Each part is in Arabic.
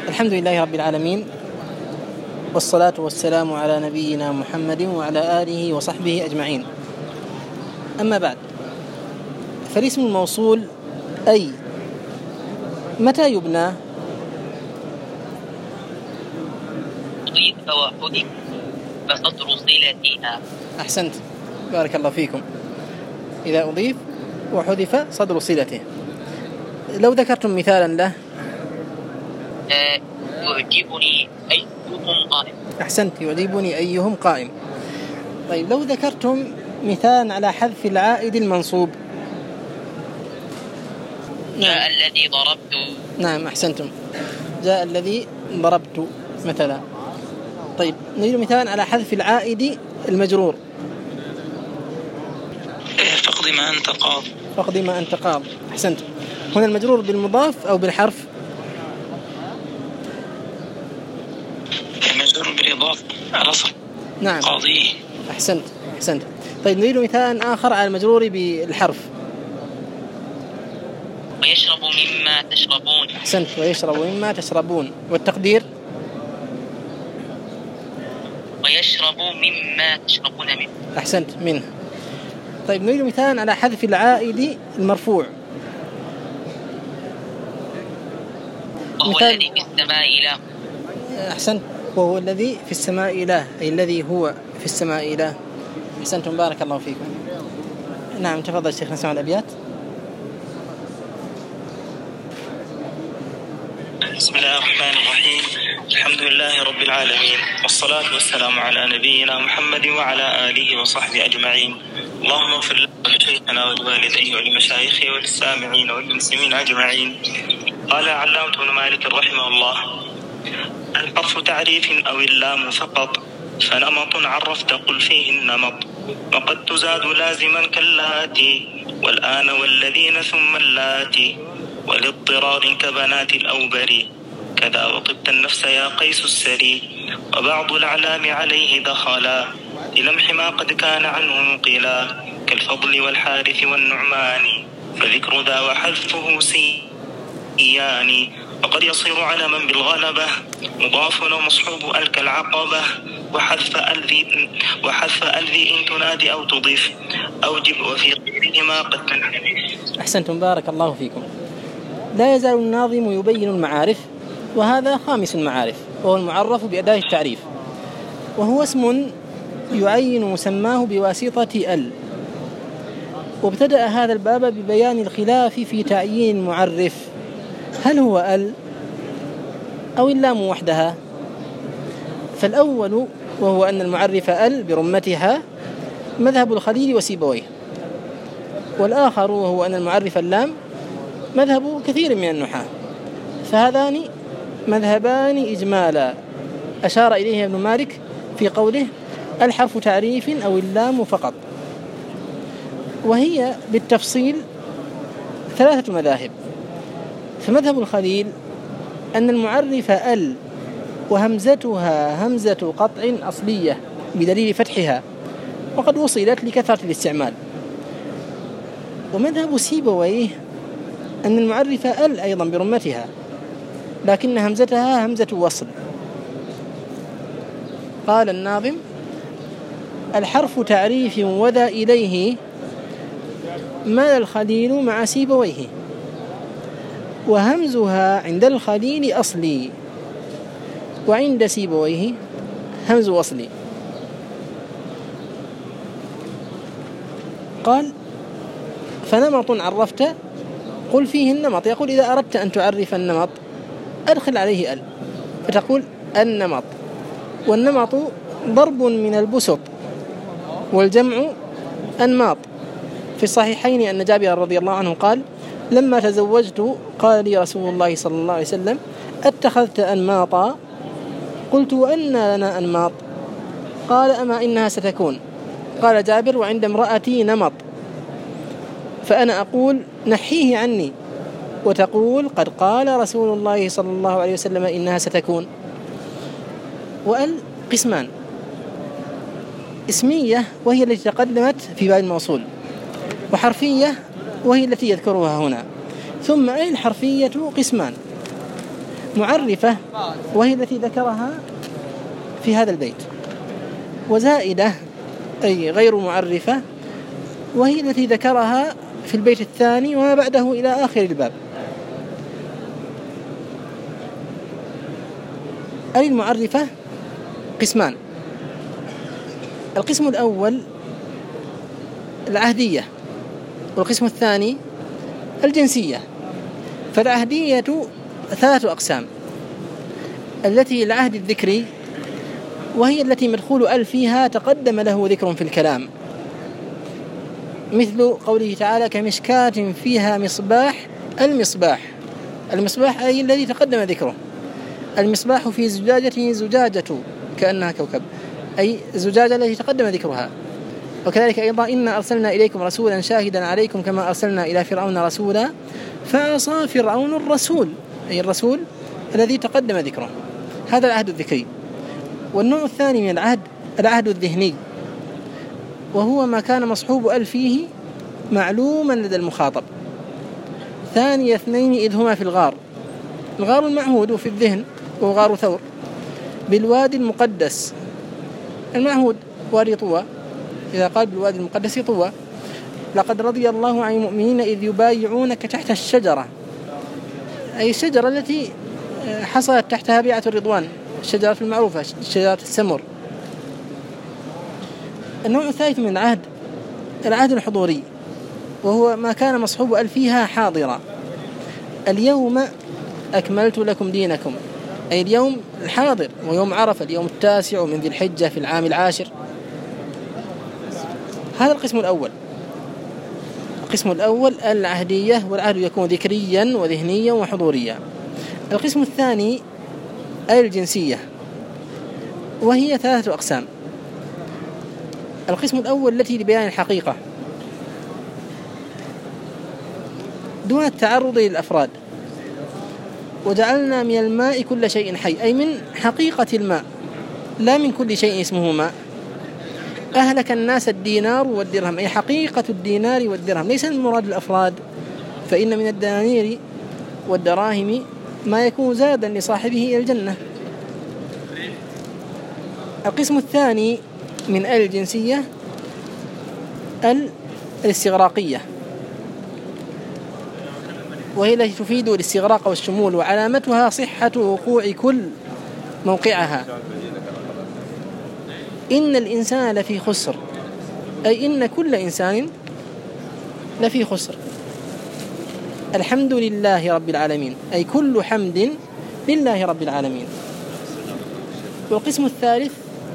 الحمد لله رب العالمين، والصلاة والسلام على نبينا محمد وعلى آله وصحبه أجمعين. أما بعد، فالاسم الموصول أي متى يبنى؟ أضيف وحذف فصدر صلتها. أحسنت، بارك الله فيكم. إذا أضيف وحذف صدر صلته. لو ذكرتم مثالا له. يعجبني أيهم قائم. أحسنت، يعجبني أيهم قائم. طيب، لو ذكرتم مثالا على حذف العائد المنصوب. جاء الذي ضربت. نعم، أحسنتم، جاء الذي ضربت مثلا. طيب، نريد مثالا على حذف العائد المجرور. فقد ما أنت قاض. فقد ما أنت قاض. أحسنت. هنا المجرور بالمضاف أو بالحرف؟ المجرور بالإضافة على صف. نعم، قاضي. أحسنت. طيب، نريد مثالا آخر على المجرور بالحرف. ويشرب مما تشربون. أحسنت، ويشرب مما تشربون. والتقدير؟ ويشرب مما تشربون منه. أحسنت، منه. طيب، نريد مثالا على حذف العائد المرفوع. وهو الذي في السماء إله. أحسنت، وهو الذي في السماء إله، أي الذي هو في السماء إله. أحسنتم، بارك الله فيكم. نعم، تفضل شيخ، نسمع الأبيات. بسم الله الرحمن الرحيم. الحمد لله رب العالمين، والصلاة والسلام على نبينا محمد وعلى آله وصحبه أجمعين. اللهم اغفر لنا ولشيخنا ولوالديه ولمشايخه وللسامعين وللمسلمين أجمعين. قال علامة بن مالك رحمه الله: الحرف تعريف أو اللام فقط، فنمط عرفت قل فيه النمط، وقد تزاد لازما كاللاتي والآن والذين ثم اللاتي، ولاضطرار كبنات الأوبري، كذا وطبت النفس يا قيس السري، وبعض الأعلام عليه دخلا للمح ما قد كان عنه نقلا، كالفضل والحارث والنعمان، فذكر ذا وحذفه سيان، وقد يصير علما بالغلبة مضاف ومصحوب ألك العقبة، وحذف ألذي إن تنادي أو تضيف أوجب، وفي غيرهما قد تنحذف. أحسنتم، بارك الله فيكم. لا يزال الناظم يبين المعارف، وهذا خامس المعارف، وهو المعرف بأداة التعريف، وهو اسم يعين مسماه بواسطة ال. وابتدأ هذا الباب ببيان الخلاف في تعيين المعرف، هل هو ال أو اللام وحدها؟ فالأول وهو أن المعرف ال برمتها مذهب الخليل وسيبويه، والآخر وهو أن المعرف اللام مذهب كثير من النحاة، فهذان مذهبان إجمالا أشار إليه ابن مالك في قوله: الحرف تعريف أو اللام فقط. وهي بالتفصيل ثلاثة مذاهب. فمذهب الخليل أن المعرف ال وهمزتها همزة قطع أصلية بدليل فتحها، وقد وصلت لكثرة الاستعمال. ومذهب سيبويه أن المعرف ال أيضا برمتها، لكن همزتها همزة وصل. قال الناظم: الحرف تعريف وذا إليه مال الخليل مع سيبويه، وهمزها عند الخليل أصلي، وعند سيبويه همز وصلي. قال: فنمط عرفت قل فيه النمط. يقول: إذا أردت أن تعرف النمط أدخل عليه ال، فتقول النمط. والنمط ضرب من البسط، والجمع أنماط. في الصحيحين أن جابر رضي الله عنه قال: لما تزوجت قال لي رسول الله صلى الله عليه وسلم: اتخذت أنماطا؟ قلت: وأن لنا أنماط؟ قال: أما إنها ستكون. قال جابر: وعند امرأتي نمط، فأنا أقول نحيه عني، وتقول قد قال رسول الله صلى الله عليه وسلم إنها ستكون. وأل قسمان: اسمية وهي التي تقدمت في باب الموصول، وحرفية وهي التي يذكرها هنا. ثم أي الحرفية قسمان: معرفة وهي التي ذكرها في هذا البيت، وزائدة أي غير معرفة وهي التي ذكرها في البيت الثاني وما بعده إلى آخر الباب. المعرفة قسمان: القسم الأول العهدية، والقسم الثاني الجنسية. فالعهدية 3 أقسام: التي العهد الذكري، وهي التي مدخول ال فيها تقدم له ذكر في الكلام، مثل قوله تعالى: كمشكاة فيها مصباح. المصباح أي الذي تقدم ذكره. المصباح في زجاجة، زجاجة كأنها كوكب، أي زجاجة التي تقدم ذكرها. وكذلك أيضا: إنا أرسلنا إليكم رسولا شاهدا عليكم كما أرسلنا إلى فرعون رسولا فعصى فرعون الرسول، أي الرسول الذي تقدم ذكره. هذا العهد الذكري. والنوع الثاني من العهد الذهني، وهو ما كان مصحوب ال فيه معلوما لدى المخاطب. ثاني 2 إذ هما في الغار المعهود في الذهن وغار ثور بالوادي المقدس. المعهود وادي طوى، إذا قال بالوادي المقدس طوى: لقد رضي الله عن المؤمنين إذ يبايعونك تحت الشجرة، أي الشجرة التي حصلت تحتها بيعة الرضوان، الشجرة المعروفة، شجرة السمر. النوع الثالث من العهد الحضوري، وهو ما كان مصحوب ال فيها حاضرا. اليوم أكملت لكم دينكم، أي اليوم الحاضر، ويوم عرفة اليوم 9 من ذي الحجة في العام 10. هذا القسم الأول. القسم الأول العهدية، والعهد يكون ذكريا وذهنيا وحضوريا. القسم الثاني الجنسية، وهي 3 أقسام. القسم الأول التي لبيان الحقيقة دون التعرض للأفراد. وجعلنا من الماء كل شيء حي، أي من حقيقة الماء، لا من كل شيء اسمه ماء. أهلك الناس الدينار والدرهم، أي حقيقة الدينار والدرهم، ليس المراد الأفراد، فإن من الدنانير والدراهم ما يكون زادا لصاحبه إلى الجنة. القسم الثاني من الجنسية الاستغراقية، وهي التي تفيد الاستغراق والشمول، وعلامتها صحة وقوع كل موقعها. إن الإنسان لفي خسر، أي إن كل إنسان لفي خسر. الحمد لله رب العالمين، أي كل حمد لله رب العالمين. والقسم الثالث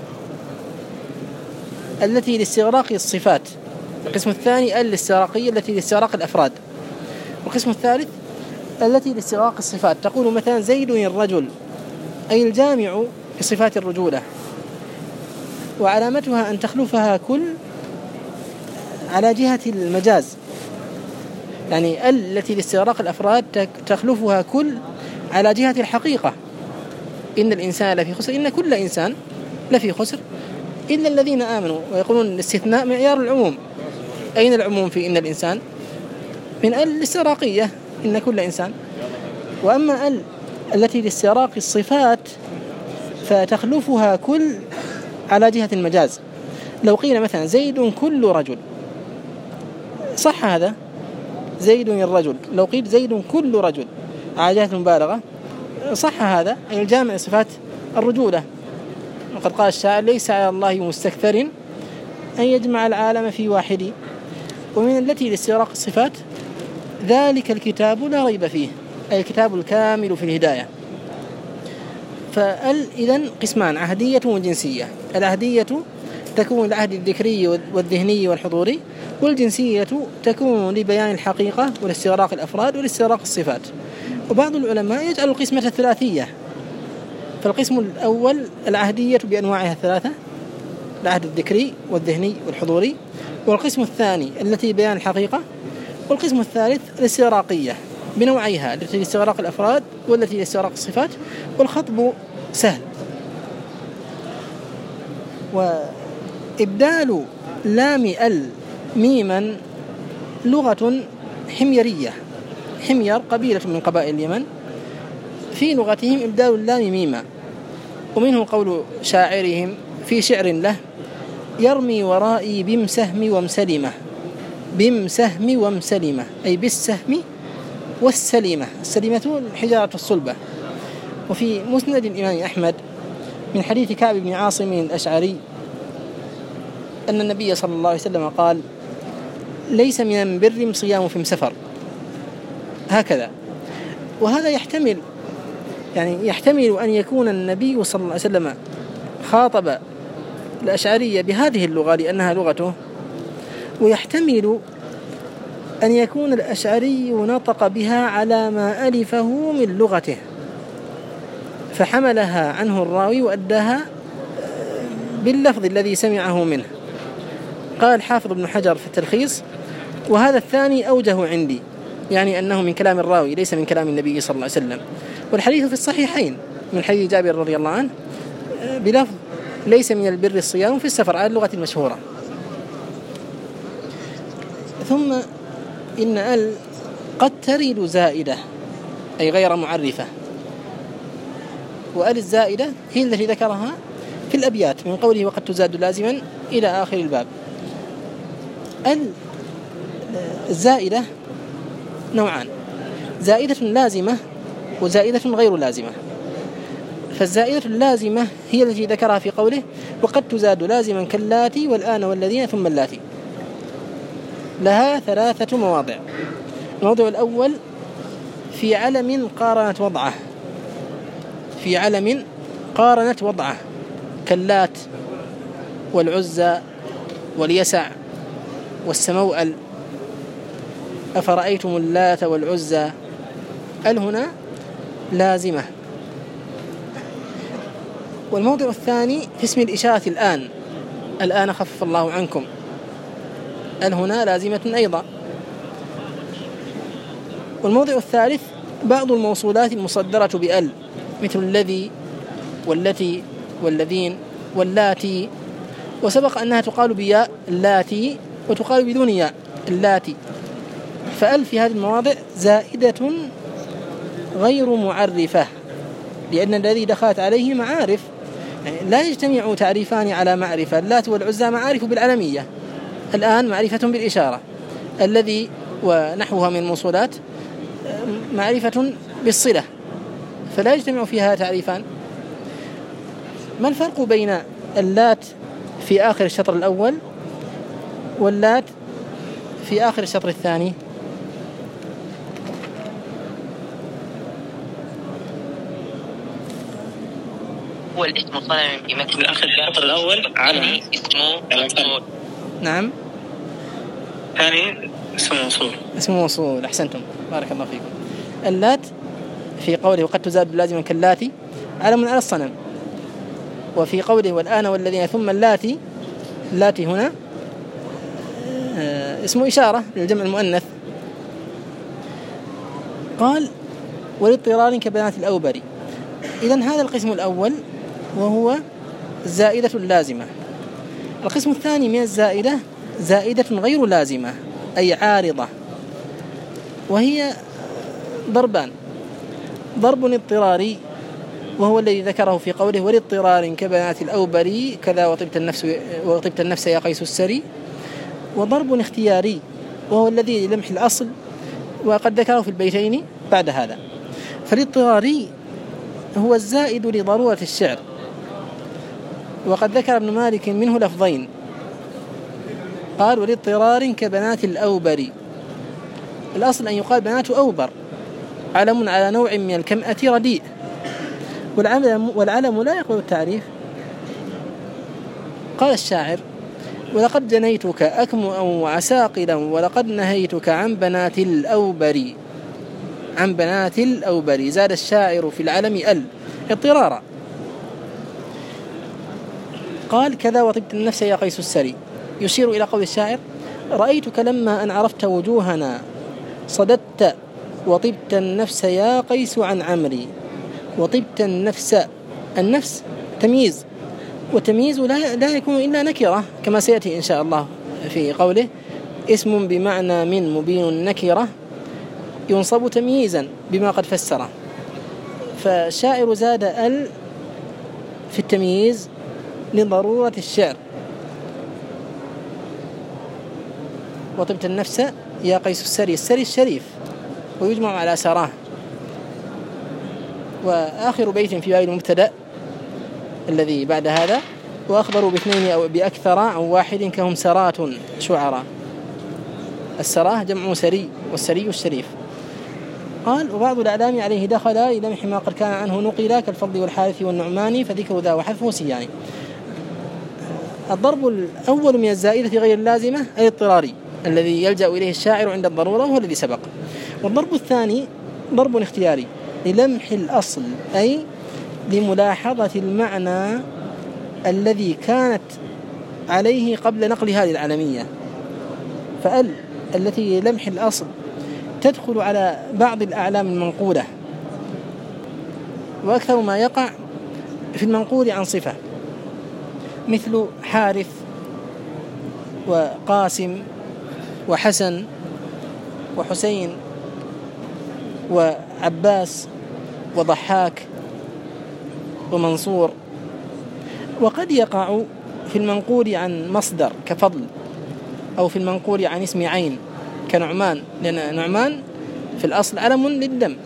التي لاستغراق الصفات. القسم الثاني الاستغراقية التي لاستغراق الأفراد. والقسم الثالث التي لاستغراق الصفات. تقول مثلا: زيد الرجل، أي الجامع لصفات الرجولة، وعلامتها أن تخلفها كل على جهة المجاز، يعني التي لاستغراق الأفراد تخلفها كل على جهة الحقيقة. إن الإنسان لفي خسر، إن كل إنسان لفي خسر إلا الذين آمنوا. ويقولون الاستثناء معيار العموم. أين العموم في إن الإنسان؟ من الاستغراقية، إن كل إنسان. وأما التي لاستغراق الصفات فتخلفها كل على جهة المجاز. لو قيل مثلا: زيد كل رجل، صح هذا، زيد الرجل. لو قيل: زيد كل رجل على جهة المبالغة، صح هذا، أي الجامع صفات الرجولة. وقد قال الشاعر: ليس على الله مستكثر أن يجمع العالم في واحد. ومن التي لاستغراق الصفات: ذلك الكتاب لا ريب فيه، أي الكتاب الكامل في الهداية. فإذن قسمان: عهدية وجنسية. العهدية تكون العهد الذكري والذهني والحضوري، والجنسية تكون لبيان الحقيقة والاستغراق الأفراد والاستغراق الصفات. وبعض العلماء يجعل القسمة الثلاثية. فالقسم الأول العهدية بأنواعها 3: العهد الذكري والذهني والحضوري. والقسم الثاني التي بيان الحقيقة. والقسم الثالث الاستغراقية بنوعيها، التي لاستغراق الأفراد والتي لاستغراق الصفات. والخطب سهل. وإبدال لام ميما لغة حميرية. حمير قبيلة من قبائل اليمن، في لغتهم إبدال اللام ميما. ومنه قول شاعرهم في شعر له: يرمي ورائي بمسهم ومسلمة. بمسهم ومسلمة أي بالسهم والسلمة. السلمة الحجارة الصلبة. وفي مسند الإمام أحمد من حديث كعب بن عاصم الأشعري أن النبي صلى الله عليه وسلم قال: ليس من البر صيام في سفر. هكذا. وهذا يحتمل أن يكون النبي صلى الله عليه وسلم خاطب الأشعرية بهذه اللغة لأنها لغته، ويحتمل أن يكون الأشعري نطق بها على ما ألفه من لغته فحملها عنه الراوي وأداها باللفظ الذي سمعه منه. قال حافظ ابن حجر في التلخيص: وهذا الثاني أوجه عندي، يعني أنه من كلام الراوي ليس من كلام النبي صلى الله عليه وسلم. والحديث في الصحيحين من حديث جابر رضي الله عنه بلفظ: ليس من البر الصيام في السفر، على اللغة المشهورة. ثم إن ال قد ترد زائدة أي غير معرفة، وال الزائدة هي التي ذكرها في الأبيات من قوله: وقد تزاد لازما إلى آخر الباب. الزائدة نوعان: زائدة لازمة وزائدة غير لازمة. فالزائدة اللازمة هي التي ذكرها في قوله: وقد تزاد لازما كاللاتي والآن والذين ثم اللاتي. لها 3 مواضع. الموضع الأول: في علم قارنت وضعه. في علم قارنت وضعه كاللات والعزى واليسع والسموأل. أفرأيتم اللات والعزى. هنا لازمة. والموضع الثاني في اسم الإشارة الآن خفف الله عنكم. هنا لازمة أيضا. والموضع الثالث بعض الموصولات المصدرة بأل مثل الذي والتي والذين واللاتي، وسبق أنها تقال بياء اللاتي وتقال بدون ياء اللاتي. فأل في هذه المواضع زائدة غير معرفة، لأن الذي دخلت عليه معارف، يعني لا يجتمع تعريفان على معرفة. اللات والعزى معارف بالعلمية، الآن معرفة بالإشارة، الذي ونحوها من الموصولات معرفة بالصلة، فلا يجتمع فيها تعريفان. ما الفرق بين اللات في آخر الشطر الأول واللات في آخر الشطر الثاني؟ هو الاسم صنم في متن آخر الشطر الأول علم اسمه. نعم. ثاني اسم موصول. أحسنتم، بارك الله فيكم. اللات في قوله: وقد تزاد لازما كاللاتي علم على الصنم. وفي قوله: والآن والذين ثم اللاتي هنا اسم إشارة للجمع المؤنث. قال: والاضطرار كبنات الأوبري. إذن هذا القسم الأول وهو الزائدة اللازمة. القسم الثاني من الزائدة زائدة غير لازمة أي عارضة، وهي ضربان: ضرب اضطراري وهو الذي ذكره في قوله: والاضطرار كبنات الأوبري كذا وطبت النفس يا قيس السري. وضرب اختياري وهو الذي لمح الأصل، وقد ذكره في البيتين بعد هذا. فالاضطراري هو الزائد لضرورة الشعر، وقد ذكر ابن مالك منه لفظين. قال: والاضطرار كبنات الأوبري. الأصل أن يقال بنات أوبر، علم على نوع من الكمأة رديء، والعلم لا يقبل التعريف. قال الشاعر: ولقد جنيتك أكمؤا وعساقلا ولقد نهيتك عن بنات الأوبري. عن بنات الأوبري. زاد الشاعر في العلم اضطرارا. قال: كذا وطبت النفس يا قيس السري، يشير إلى قول الشاعر: رأيتك لما أن عرفت وجوهنا صددت وطبت النفس يا قيس عن عمري. وطبت النفس تمييز، وتمييز لا يكون إلا نكرة كما سيأتي إن شاء الله في قوله: اسم بمعنى من مبين النكرة ينصب تمييزا بما قد فسره. فالشاعر زاد ال في التمييز لضرورة الشعر. وطبت النفس يا قيس السري، السري الشريف، ويجمع على سراه. وآخر بيت في باب المبتدأ الذي بعد هذا: وأخبروا باثنين أو بأكثر عن واحد كهم سرات شعراء. السراه جمع سري، والسري الشريف. قال: وبعض الأعلام عليه دخل إلى لمح ما قد كان عنه نقل كالفضل والحارث والنعمان، فذكر ذا وحذفه سيان. الضرب الأول من الزائدة غير اللازمة أي اضطراري الذي يلجأ إليه الشاعر عند الضرورة، وهو الذي سبق. والضرب الثاني ضرب اختياري للمح الأصل، أي لملاحظة المعنى الذي كانت عليه قبل نقل هذه العالمية. فأل التي لمح الأصل تدخل على بعض الأعلام المنقولة، وأكثر ما يقع في المنقول عن صفة، مثل حارث وقاسم وحسن وحسين وعباس وضحاك ومنصور. وقد يقع في المنقول عن مصدر كفضل، أو في المنقول عن اسم عين كنعمان، لأن نعمان في الأصل علم للدم.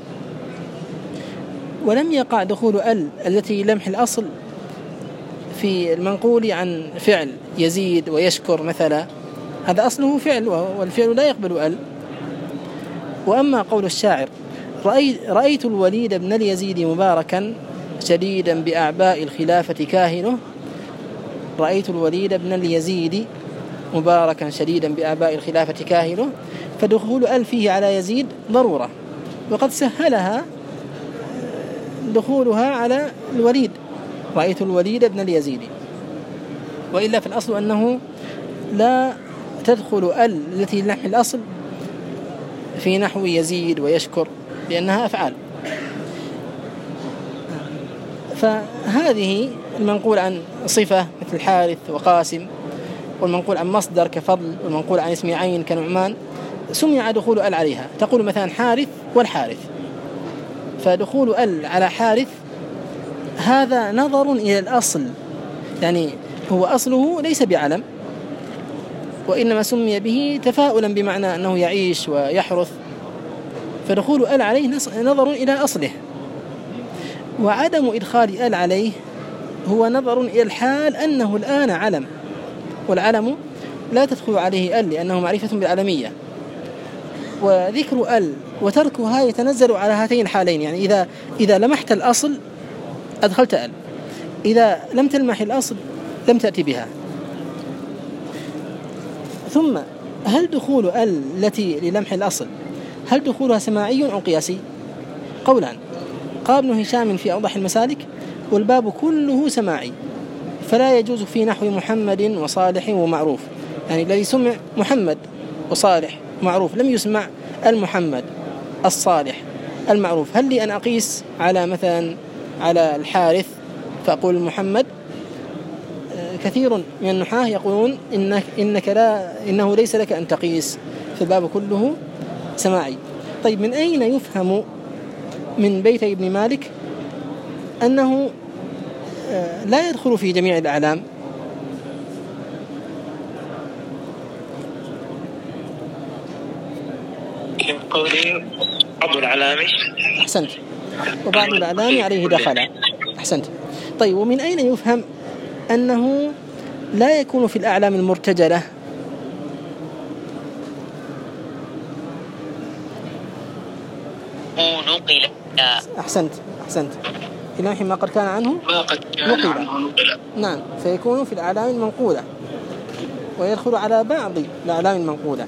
ولم يقع دخول ال التي لمح الأصل في المنقول عن فعل يزيد ويشكر مثلا، هذا أصله فعل، والفعل لا يقبل ال. وأما قول الشاعر: رأيت الوليد بن اليزيد مباركا شديدا بأعباء الخلافة كاهنه، رأيت الوليد بن اليزيد مباركا شديدا بأعباء الخلافة كاهنه، فدخول ال فيه على يزيد ضرورة، وقد سهلها دخولها على الوليد: رأيت الوليد بن اليزيد. وإلا في الأصل أنه لا تدخل ال التي لمح الأصل في نحو يزيد ويشكر، لأنها أفعال. فهذه المنقول عن صفة مثل حارث وقاسم، والمنقول عن مصدر كفضل، والمنقول عن اسم عين كنعمان، سمع دخول ال عليها. تقول مثلا حارث والحارث، فدخول ال على حارث هذا نظر إلى الأصل، يعني هو أصله ليس بعلم، وإنما سمي به تفاؤلا بمعنى أنه يعيش ويحرث، فدخول ال عليه نظر إلى أصله. وعدم إدخال ال عليه هو نظر إلى الحال أنه الآن علم، والعلم لا تدخل عليه ال لأنه معرفة بالعلمية. وذكر ال وتركها يتنزل على هاتين الحالين، يعني إذا لمحت الأصل أدخلت ال، إذا لم تلمح الأصل لم تأتي بها. ثم هل دخول ال التي للمح الأصل هل دخولها سماعي أو قياسي؟ قولان. قال ابن هشام في أوضح المسالك: والباب كله سماعي، فلا يجوز في نحو محمد وصالح ومعروف، يعني الذي سمع محمد وصالح ومعروف، لم يسمع المحمد الصالح المعروف. هل لي أن أقيس على مثلا على الحارث فأقول محمد؟ كثير من النحاة يقولون إنه ليس لك أن تقيس، فالباب كله سماعي. طيب، من أين يفهم من بيتي ابن مالك أنه لا يدخل في جميع الأعلام؟ قولي بعض العلام. أحسنت. وبعض الأعلام عليه دخل. أحسنت. طيب، ومن أين يفهم أنه لا يكون في الأعلام المرتجلة؟ نقل. أحسنت. إلى ما قد كان عنه نقل. نعم، فيكون في الأعلام المنقولة، ويدخل على بعض الأعلام المنقولة.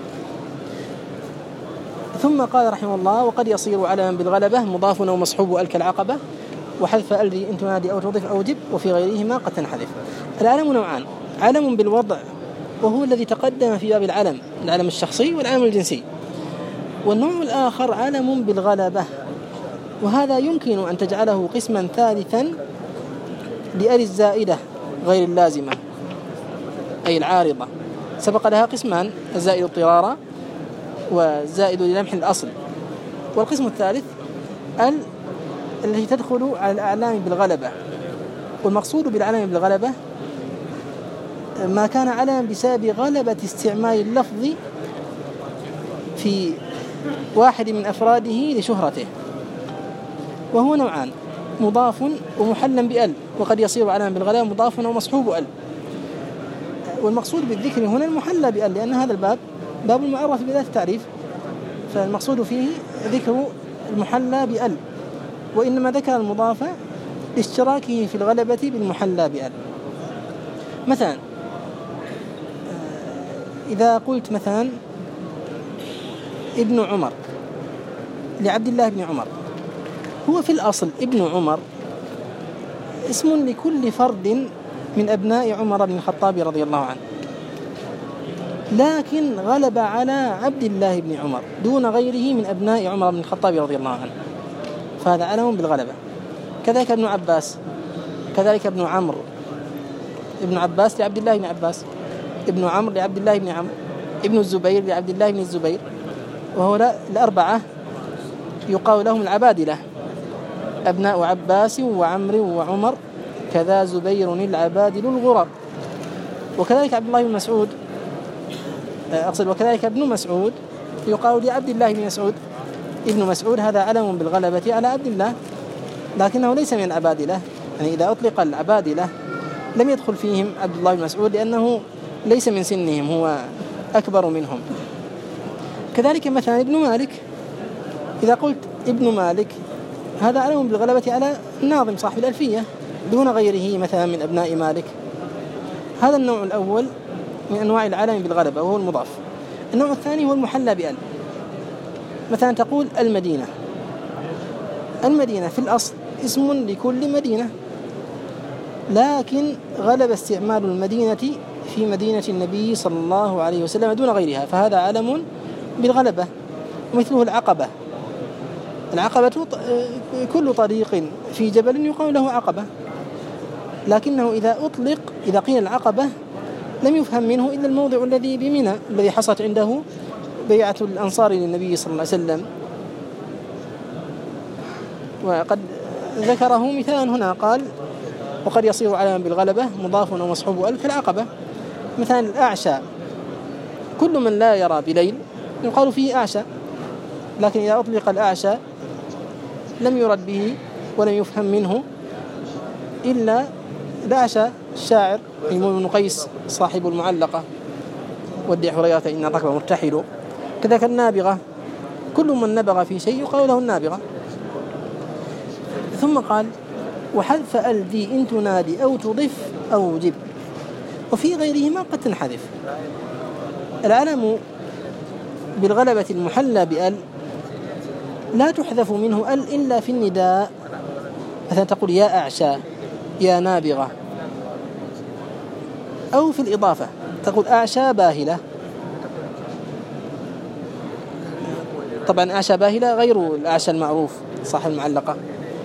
ثم قال رحمه الله: وقد يصير علما بالغلبة مضاف أو مصحوب ألك العقبة، وحذف ألري إن تنادي أو تضيف أو جب، وفي غيرهما قد تنحذف. العلم نوعان: علم بالوضع وهو الذي تقدم في باب العلم الشخصي والعلم الجنسي، والنوع الآخر علم بالغلبة، وهذا يمكن أن تجعله قسما ثالثا لأل الزائدة غير اللازمة أي العارضة. سبق لها قسمان: الزائد اضطرارا، والزائد للمح الأصل. والقسم الثالث التي تدخل على الأعلام بالغلبة. والمقصود بالعلم بالغلبة ما كان علما بسبب غلبة استعمال اللفظ في واحد من أفراده لشهرته، وهو نوعان: مضاف ومحلا بأل، وقد يصير علما بالغلبة مضاف أو مصحوب أل. والمقصود بالذكر هنا المحلى بأل، لأن هذا الباب باب المعرف بذات التعريف، فالمقصود فيه ذكر المحلى بأل، وإنما ذكر المضاف لاشتراكه في الغلبة بالمحلى بأل. مثلا إذا قلت مثلا ابن عمر لعبد الله بن عمر، هو في الأصل ابن عمر اسم لكل فرد من أبناء عمر بن الخطاب رضي الله عنه، لكن غلب على عبد الله بن عمر دون غيره من أبناء عمر بن الخطاب رضي الله عنه، فهذا علم بالغلبة. كذلك ابن عباس، كذلك ابن عمرو، ابن عباس لعبد الله بن عباس، ابن عمرو لعبد الله بن عمرو، ابن الزبير لعبد الله بن الزبير، وهؤلاء الأربعة يقال لهم العبادلة، أبناء عباس وعمرو وعمر، كذا زبير العبادل الغرر. وكذلك عبد الله بن مسعود، وكذلك ابن مسعود يقال لعبد الله بن مسعود، ابن مسعود هذا علم بالغلبة على عبد الله، لكنه ليس من العبادلة، يعني إذا أطلق العبادلة لم يدخل فيهم عبد الله بن مسعود لأنه ليس من سنهم، هو أكبر منهم. كذلك مثلا ابن مالك، إذا قلت ابن مالك هذا علم بالغلبة على الناظم صاحب الألفية دون غيره مثلا من أبناء مالك. هذا النوع الأول من أنواع العلم بالغلبة وهو المضاف. النوع الثاني هو المحلى بأل. مثلا تقول المدينة، المدينة في الأصل اسم لكل مدينة، لكن غلب استعمال المدينة في مدينة النبي صلى الله عليه وسلم دون غيرها، فهذا علم بالغلبة. مثله العقبة، العقبة كل طريق في جبل يقال له عقبة، لكنه إذا أطلق، إذا قيل العقبة لم يفهم منه إلا الموضع الذي بمنى الذي حصلت عنده بيعة الأنصار للنبي صلى الله عليه وسلم. وقد ذكره مثالا هنا، قال وقد يصير علما بالغلبة مضاف أو مصحوب أل كالعقبة. مثلا الأعشى، كل من لا يرى بليل يقال فيه أعشى، لكن إذا أطلق الأعشى لم يرد به ولم يفهم منه إلا الأعشى الشاعر ميمون بن قيس صاحب المعلقة ودع حريرة إن الركب مرتحل. كذلك النابغة، كل من نبغ في شيء يقال له النابغة. ثم قال وحذف ال ذي إن تنادي أو تضف أو جب، وفي غيرهما قد تنحذف. العلم بالغلبة المحلى بأل لا تحذف منه ال إلا في النداء، مثلا تقول يا أعشى، يا نابغة، أو في الإضافة تقول أعشى باهلة. طبعا أعشى باهلة غير الأعشى المعروف صاحب المعلقة.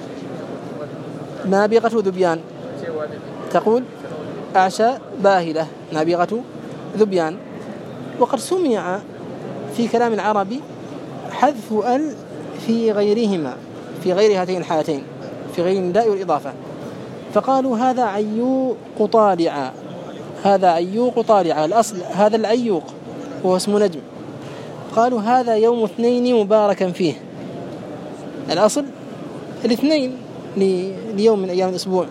نابغة ذبيان، تقول أعشى باهلة نابغة ذبيان. وقد سمع في كلام العربي حذف ال في غيرهما، في غير هاتين الحالتين، في غير النداء والإضافة، فقالوا هذا عيوق طالعا، هذا عيوق طالعا، الأصل هذا العيوق وهو اسم نجم، قالوا هذا يوم اثنين مباركا فيه، الأصل الاثنين ليوم من أيام الأسبوع.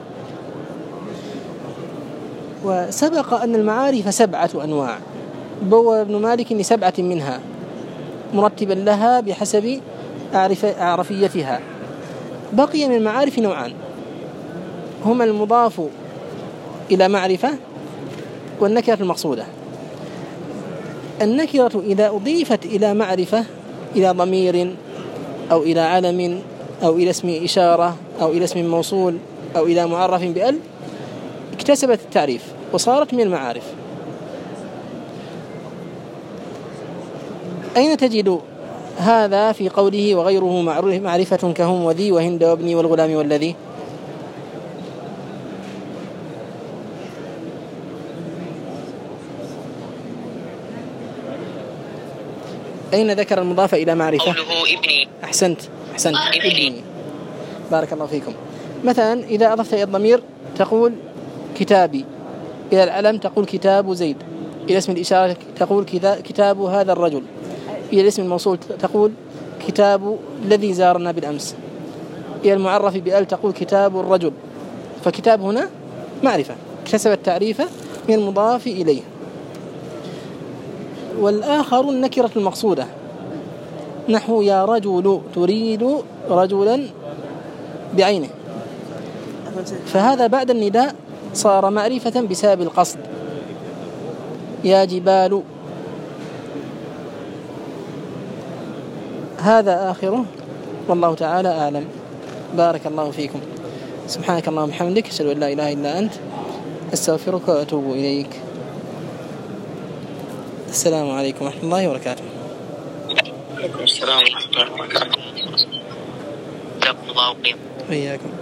وسبق أن المعارف 7 أنواع، بوّب ابن مالك ل7 منها مرتبا لها بحسب أعرفيتها. بقي من المعارف نوعان، هما المضاف إلى معرفة والنكرة المقصودة. النكرة إذا أضيفت إلى معرفة، إلى ضمير أو إلى علم أو إلى اسم إشارة أو إلى اسم موصول أو إلى معرف بأل، اكتسبت التعريف وصارت من المعارف. أين تجد هذا في قوله وغيره معرفة كهم وذي وهند وابني والغلام والذي؟ أين ذكر المضاف إلى معرفة؟ قوله ابني. أحسنت ابني. بارك الله فيكم. مثلا إذا أضفت إلى الضمير تقول كتابي، إلى العلم تقول كتاب زيد، إلى اسم الإشارة تقول كتاب هذا الرجل، إلى الاسم الموصول تقول كتاب الذي زارنا بالأمس، إلى المعرف بأل تقول كتاب الرجل. فكتاب هنا معرفة اكتسب التعريف من المضاف إليه. والآخر النكرة المقصودة، نحو يا رجل تريد رجلا بعينه، فهذا بعد النداء صار معرفة بسبب القصد. يا جبال. هذا آخره والله تعالى أعلم. بارك الله فيكم. سبحانك اللهم وبحمدك، أشهد أن لا إله إلا أنت، أستغفرك وأتوب إليك. السلام عليكم ورحمة الله وبركاته. السلام ورحمة الله وبركاته. جزاكم الله خيرا. وإياكم.